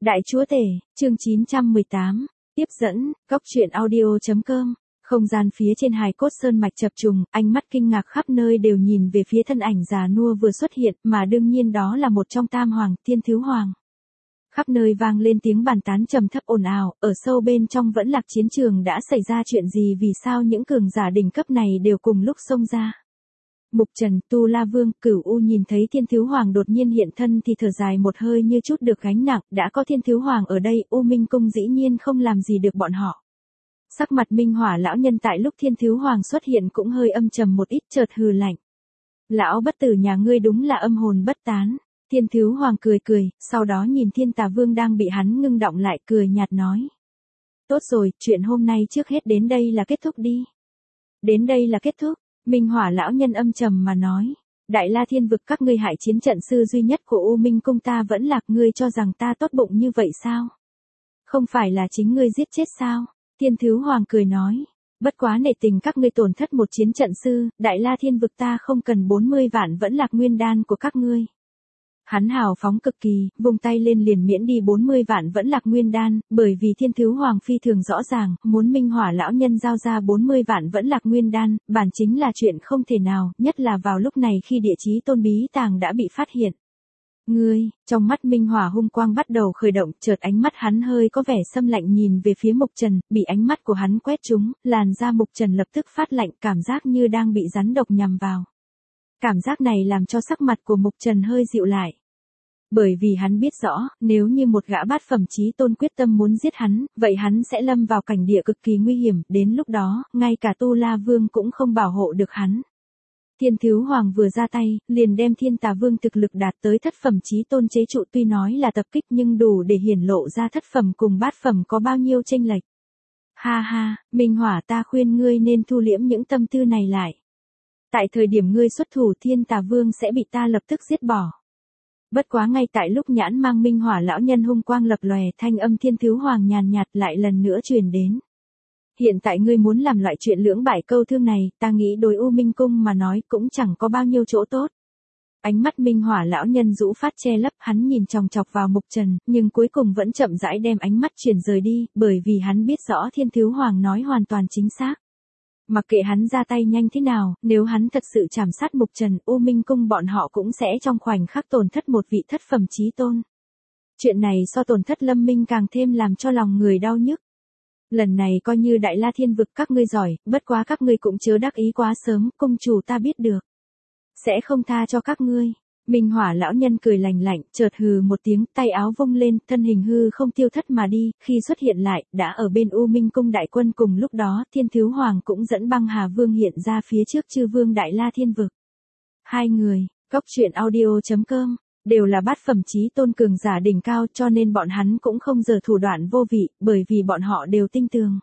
Đại chúa tể, chương 918, tiếp dẫn, góc truyện audio.com. Không gian phía trên hài cốt sơn mạch chập trùng, ánh mắt kinh ngạc khắp nơi đều nhìn về phía thân ảnh già nua vừa xuất hiện, mà đương nhiên đó là một trong tam hoàng, Thiên Thứ Hoàng. Khắp nơi vang lên tiếng bàn tán trầm thấp ồn ào, ở sâu bên trong vẫn lạc chiến trường đã xảy ra chuyện gì, vì sao những cường giả đỉnh cấp này đều cùng lúc xông ra. Mục Trần, Tu La Vương, Cửu U nhìn thấy Thiên Thứ Hoàng đột nhiên hiện thân thì thở dài một hơi như chút được gánh nặng, đã có Thiên Thứ Hoàng ở đây, U Minh Cung dĩ nhiên không làm gì được bọn họ. Sắc mặt Minh Hỏa lão nhân tại lúc Thiên Thứ Hoàng xuất hiện cũng hơi âm trầm một ít, chợt hừ lạnh. Lão bất tử nhà ngươi đúng là âm hồn bất tán. Thiên Thứ Hoàng cười cười, sau đó nhìn Thiên Tà Vương đang bị hắn ngưng động lại, cười nhạt nói. Tốt rồi, chuyện hôm nay trước hết đến đây là kết thúc đi. Đến đây là kết thúc. Minh Hỏa lão nhân âm trầm mà nói, Đại La Thiên vực các ngươi hại chiến trận sư duy nhất của U Minh Cung ta vẫn lạc, ngươi cho rằng ta tốt bụng như vậy sao? Không phải là chính ngươi giết chết sao? Thiên Thứ Hoàng cười nói, bất quá nể tình các ngươi tổn thất một chiến trận sư, Đại La Thiên vực ta không cần 40 vạn vẫn lạc nguyên đan của các ngươi. Hắn hào phóng cực kỳ, vung tay lên liền miễn đi 40 vạn vẫn lạc nguyên đan, bởi vì Thiên Thứ Hoàng phi thường rõ ràng, muốn Minh Hỏa lão nhân giao ra 40 vạn vẫn lạc nguyên đan, bản chính là chuyện không thể nào, nhất là vào lúc này khi địa chí tôn bí tàng đã bị phát hiện. Ngươi, trong mắt Minh Hỏa hung quang bắt đầu khởi động, chợt ánh mắt hắn hơi có vẻ xâm lạnh nhìn về phía Mục Trần, bị ánh mắt của hắn quét trúng, làn da Mục Trần lập tức phát lạnh, cảm giác như đang bị rắn độc nhằm vào. Cảm giác này làm cho sắc mặt của Mục Trần hơi dịu lại. Bởi vì hắn biết rõ, nếu như một gã bát phẩm chí tôn quyết tâm muốn giết hắn, vậy hắn sẽ lâm vào cảnh địa cực kỳ nguy hiểm, đến lúc đó, ngay cả Tu La Vương cũng không bảo hộ được hắn. Thiên Thứ Hoàng vừa ra tay, liền đem Thiên Tà Vương thực lực đạt tới thất phẩm chí tôn chế trụ, tuy nói là tập kích nhưng đủ để hiển lộ ra thất phẩm cùng bát phẩm có bao nhiêu chênh lệch. Ha ha, Minh Hỏa, ta khuyên ngươi nên thu liễm những tâm tư này lại. Tại thời điểm ngươi xuất thủ, Thiên Tà Vương sẽ bị ta lập tức giết bỏ. Bất quá ngay tại lúc nhãn mang Minh Hỏa lão nhân hung quang lập lòe, thanh âm Thiên Thứ Hoàng nhàn nhạt lại lần nữa truyền đến. Hiện tại ngươi muốn làm loại chuyện lưỡng bại câu thương này, ta nghĩ đối U Minh Cung mà nói cũng chẳng có bao nhiêu chỗ tốt. Ánh mắt Minh Hỏa lão nhân rũ phát che lấp, hắn nhìn chòng chọc vào Mục Trần, nhưng cuối cùng vẫn chậm rãi đem ánh mắt chuyển rời đi, bởi vì hắn biết rõ Thiên Thứ Hoàng nói hoàn toàn chính xác. Mặc kệ hắn ra tay nhanh thế nào, nếu hắn thật sự trảm sát Mục Trần, U Minh Cung bọn họ cũng sẽ trong khoảnh khắc tổn thất một vị thất phẩm chí tôn. Chuyện này so tổn thất Lâm Minh càng thêm làm cho lòng người đau nhức. Lần này coi như Đại La Thiên vực các ngươi giỏi, bất quá các ngươi cũng chớ đắc ý quá sớm, cung chủ ta biết được. Sẽ không tha cho các ngươi. Minh Hỏa lão nhân cười lành lạnh, chợt hừ một tiếng, tay áo vung lên, thân hình hư không tiêu thất mà đi, khi xuất hiện lại, đã ở bên U Minh Cung đại quân. Cùng lúc đó, Thiên Thứ Hoàng cũng dẫn Băng Hà Vương hiện ra phía trước chư vương Đại La Thiên vực. Hai người, góc truyện audio.com, đều là bát phẩm chí tôn cường giả đỉnh cao, cho nên bọn hắn cũng không giở thủ đoạn vô vị, bởi vì bọn họ đều tinh tường.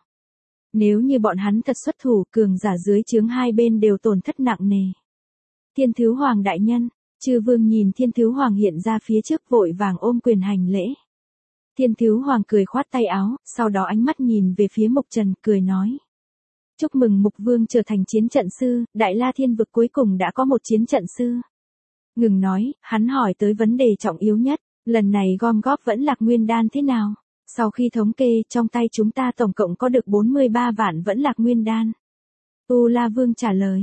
Nếu như bọn hắn thật xuất thủ, cường giả dưới trướng hai bên đều tổn thất nặng nề. Thiên Thứ Hoàng đại nhân. Chư vương nhìn Thiên Thứ Hoàng hiện ra phía trước vội vàng ôm quyền hành lễ. Thiên Thứ Hoàng cười khoát tay áo, sau đó ánh mắt nhìn về phía Mục Trần, cười nói. Chúc mừng Mục Vương trở thành chiến trận sư, Đại La Thiên vực cuối cùng đã có một chiến trận sư. Ngừng nói, hắn hỏi tới vấn đề trọng yếu nhất, lần này gom góp vẫn lạc nguyên đan thế nào? Sau khi thống kê, trong tay chúng ta tổng cộng có được 43 vạn vẫn lạc nguyên đan. Tu La Vương trả lời,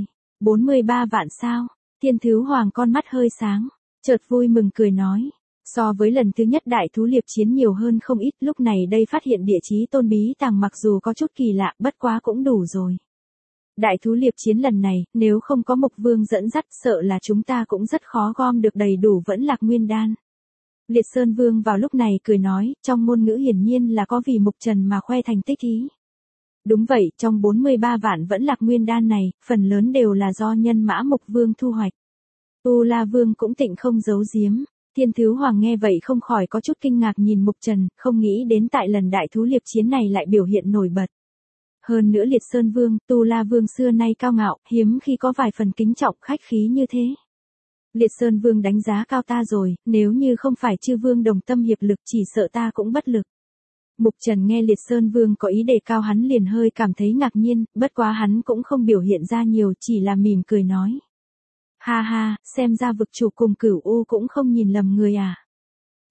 43 vạn sao? Thiên Thứ Hoàng con mắt hơi sáng, chợt vui mừng cười nói, so với lần thứ nhất đại thú liệp chiến nhiều hơn không ít, lúc này đây phát hiện địa chí tôn bí tàng mặc dù có chút kỳ lạ, bất quá cũng đủ rồi. Đại thú liệp chiến lần này, nếu không có Mục Vương dẫn dắt, sợ là chúng ta cũng rất khó gom được đầy đủ vẫn lạc nguyên đan. Liệt Sơn Vương vào lúc này cười nói, trong ngôn ngữ hiển nhiên là có vì Mục Trần mà khoe thành tích ý. Đúng vậy, trong 43 vạn vẫn lạc nguyên đan này, phần lớn đều là do nhân mã Mục Vương thu hoạch. Tu La Vương cũng tịnh không giấu giếm. Thiên Thứ Hoàng nghe vậy không khỏi có chút kinh ngạc nhìn Mục Trần, không nghĩ đến tại lần đại thú liệp chiến này lại biểu hiện nổi bật. Hơn nữa Liệt Sơn Vương, Tu La Vương xưa nay cao ngạo, hiếm khi có vài phần kính trọng khách khí như thế. Liệt Sơn Vương đánh giá cao ta rồi, nếu như không phải chư vương đồng tâm hiệp lực chỉ sợ ta cũng bất lực. Mục Trần nghe Liệt Sơn Vương có ý đề cao hắn liền hơi cảm thấy ngạc nhiên, bất quá hắn cũng không biểu hiện ra nhiều, chỉ là mỉm cười nói. Ha ha, xem ra vực chủ cùng Cửu U cũng không nhìn lầm người à.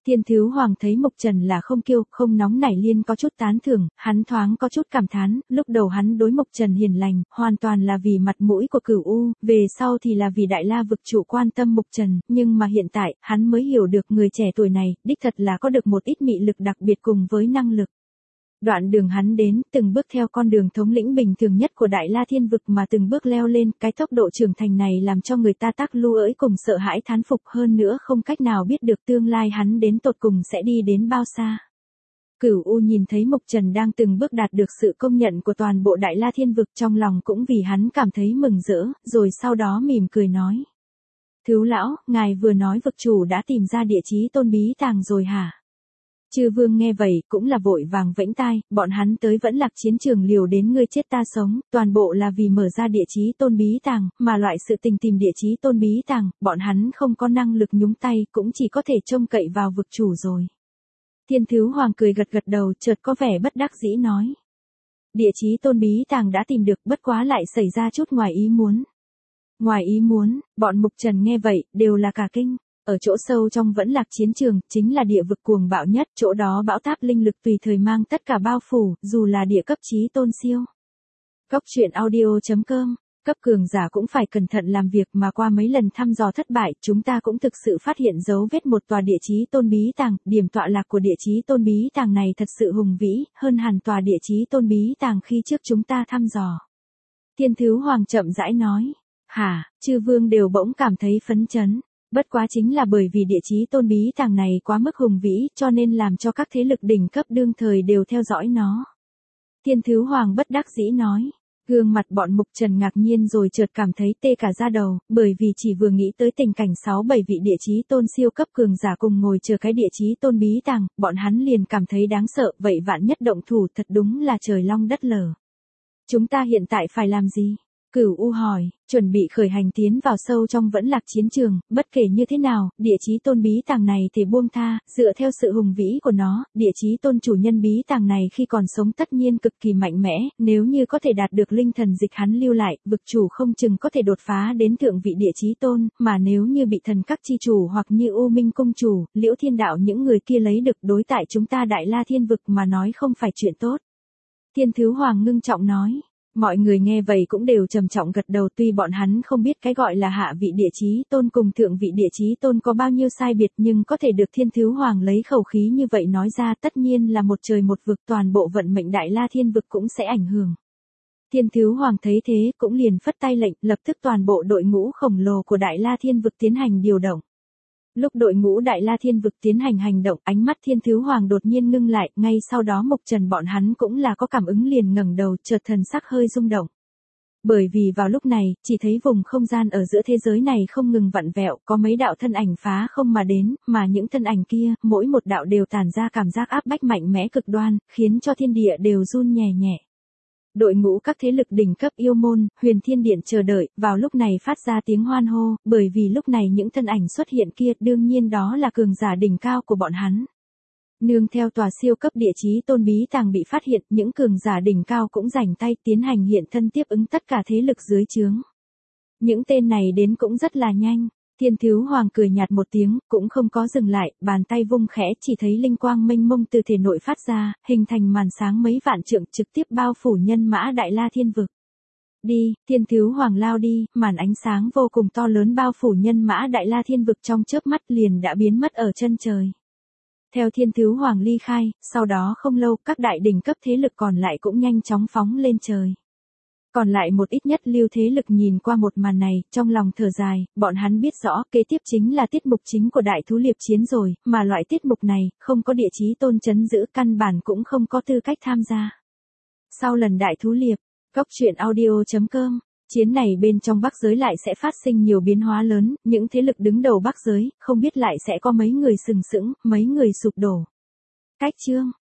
Thiên Thứ Hoàng thấy Mục Trần là không kiêu, không nóng nảy liền có chút tán thưởng, hắn thoáng có chút cảm thán, lúc đầu hắn đối Mục Trần hiền lành, hoàn toàn là vì mặt mũi của Cửu U, về sau thì là vì Đại La vực chủ quan tâm Mục Trần, nhưng mà hiện tại, hắn mới hiểu được người trẻ tuổi này, đích thật là có được một ít mị lực đặc biệt cùng với năng lực. Đoạn đường hắn đến, từng bước theo con đường thống lĩnh bình thường nhất của Đại La Thiên vực mà từng bước leo lên, cái tốc độ trưởng thành này làm cho người ta tắc lu ỡi cùng sợ hãi thán phục, hơn nữa không cách nào biết được tương lai hắn đến tột cùng sẽ đi đến bao xa. Cửu U nhìn thấy Mục Trần đang từng bước đạt được sự công nhận của toàn bộ Đại La Thiên vực, trong lòng cũng vì hắn cảm thấy mừng rỡ, rồi sau đó mỉm cười nói. Thứ lão, ngài vừa nói vực chủ đã tìm ra địa chí tôn bí tàng rồi hả? Chư vương nghe vậy cũng là vội vàng vẫy tai, bọn hắn tới vẫn lạc chiến trường liều đến ngươi chết ta sống, toàn bộ là vì mở ra địa chí tôn bí tàng, mà loại sự tình tìm địa chí tôn bí tàng, bọn hắn không có năng lực nhúng tay, cũng chỉ có thể trông cậy vào vực chủ rồi. Thiên Thứ Hoàng cười gật gật đầu, chợt có vẻ bất đắc dĩ nói. Địa chí tôn bí tàng đã tìm được, bất quá lại xảy ra chút ngoài ý muốn. Ngoài ý muốn, bọn Mục Trần nghe vậy, đều là cả kinh. Ở chỗ sâu trong vẫn lạc chiến trường, chính là địa vực cuồng bạo nhất, chỗ đó bão táp linh lực tùy thời mang tất cả bao phủ, dù là địa cấp chí tôn siêu. Cốc truyện audio.com, cấp cường giả cũng phải cẩn thận làm việc, mà qua mấy lần thăm dò thất bại, chúng ta cũng thực sự phát hiện dấu vết một tòa địa chí tôn bí tàng, điểm tọa lạc của địa chí tôn bí tàng này thật sự hùng vĩ, hơn hẳn tòa địa chí tôn bí tàng khi trước chúng ta thăm dò. Thiên Thứ Hoàng chậm rãi nói. Hả, chư vương đều bỗng cảm thấy phấn chấn. Bất quá chính là bởi vì địa chí tôn bí tàng này quá mức hùng vĩ, cho nên làm cho các thế lực đỉnh cấp đương thời đều theo dõi nó. Thiên Thứ Hoàng bất đắc dĩ nói. Gương mặt bọn Mục Trần ngạc nhiên rồi chợt cảm thấy tê cả da đầu, bởi vì chỉ vừa nghĩ tới tình cảnh 6-7 vị địa chí tôn siêu cấp cường giả cùng ngồi chờ cái địa chí tôn bí tàng, bọn hắn liền cảm thấy đáng sợ, vậy vạn nhất động thủ thật đúng là trời long đất lở. Chúng ta hiện tại phải làm gì? Cửu U hỏi, chuẩn bị khởi hành tiến vào sâu trong vẫn lạc chiến trường, bất kể như thế nào, địa chí tôn bí tàng này thì buông tha, dựa theo sự hùng vĩ của nó, địa chí tôn chủ nhân bí tàng này khi còn sống tất nhiên cực kỳ mạnh mẽ, nếu như có thể đạt được linh thần dịch hắn lưu lại, vực chủ không chừng có thể đột phá đến thượng vị địa chí tôn, mà nếu như bị thần các chi chủ hoặc như U Minh cung chủ, Liễu Thiên đạo những người kia lấy được đối tại chúng ta Đại La Thiên vực mà nói không phải chuyện tốt. Thiên Thứ Hoàng ngưng trọng nói. Mọi người nghe vậy cũng đều trầm trọng gật đầu, tuy bọn hắn không biết cái gọi là hạ vị địa chí tôn cùng thượng vị địa chí tôn có bao nhiêu sai biệt, nhưng có thể được Thiên Thứ Hoàng lấy khẩu khí như vậy nói ra tất nhiên là một trời một vực, toàn bộ vận mệnh Đại La Thiên vực cũng sẽ ảnh hưởng. Thiên Thứ Hoàng thấy thế cũng liền phất tay lệnh, lập tức toàn bộ đội ngũ khổng lồ của Đại La Thiên vực tiến hành điều động. Lúc đội ngũ Đại La Thiên vực tiến hành hành động, ánh mắt Thiên Thứ Hoàng đột nhiên ngưng lại, ngay sau đó Mục Trần bọn hắn cũng là có cảm ứng liền ngẩng đầu, chợt thần sắc hơi rung động. Bởi vì vào lúc này, chỉ thấy vùng không gian ở giữa thế giới này không ngừng vặn vẹo, có mấy đạo thân ảnh phá không mà đến, mà những thân ảnh kia, mỗi một đạo đều tản ra cảm giác áp bách mạnh mẽ cực đoan, khiến cho thiên địa đều run nhẹ nhẹ. Đội ngũ các thế lực đỉnh cấp yêu môn, Huyền Thiên Điện chờ đợi, vào lúc này phát ra tiếng hoan hô, bởi vì lúc này những thân ảnh xuất hiện kia đương nhiên đó là cường giả đỉnh cao của bọn hắn. Nương theo tòa siêu cấp địa chí tôn bí tàng bị phát hiện, những cường giả đỉnh cao cũng rảnh tay tiến hành hiện thân tiếp ứng tất cả thế lực dưới trướng. Những tên này đến cũng rất là nhanh. Thiên Thứ Hoàng cười nhạt một tiếng, cũng không có dừng lại, bàn tay vung khẽ chỉ thấy linh quang mênh mông từ thể nội phát ra, hình thành màn sáng mấy vạn trượng trực tiếp bao phủ nhân mã Đại La Thiên vực. Đi, Thiên Thứ Hoàng lao đi, màn ánh sáng vô cùng to lớn bao phủ nhân mã Đại La Thiên vực trong chớp mắt liền đã biến mất ở chân trời. Theo Thiên Thứ Hoàng ly khai, sau đó không lâu các đại đỉnh cấp thế lực còn lại cũng nhanh chóng phóng lên trời. Còn lại một ít nhất lưu thế lực nhìn qua một màn này, trong lòng thở dài, bọn hắn biết rõ kế tiếp chính là tiết mục chính của Đại Thú Liệp Chiến rồi, mà loại tiết mục này, không có địa chí tôn trấn giữ căn bản cũng không có tư cách tham gia. Sau lần Đại Thú Liệp, Cốc truyện audio.com, chiến này bên trong Bắc giới lại sẽ phát sinh nhiều biến hóa lớn, những thế lực đứng đầu Bắc giới, không biết lại sẽ có mấy người sừng sững, mấy người sụp đổ. Cách chương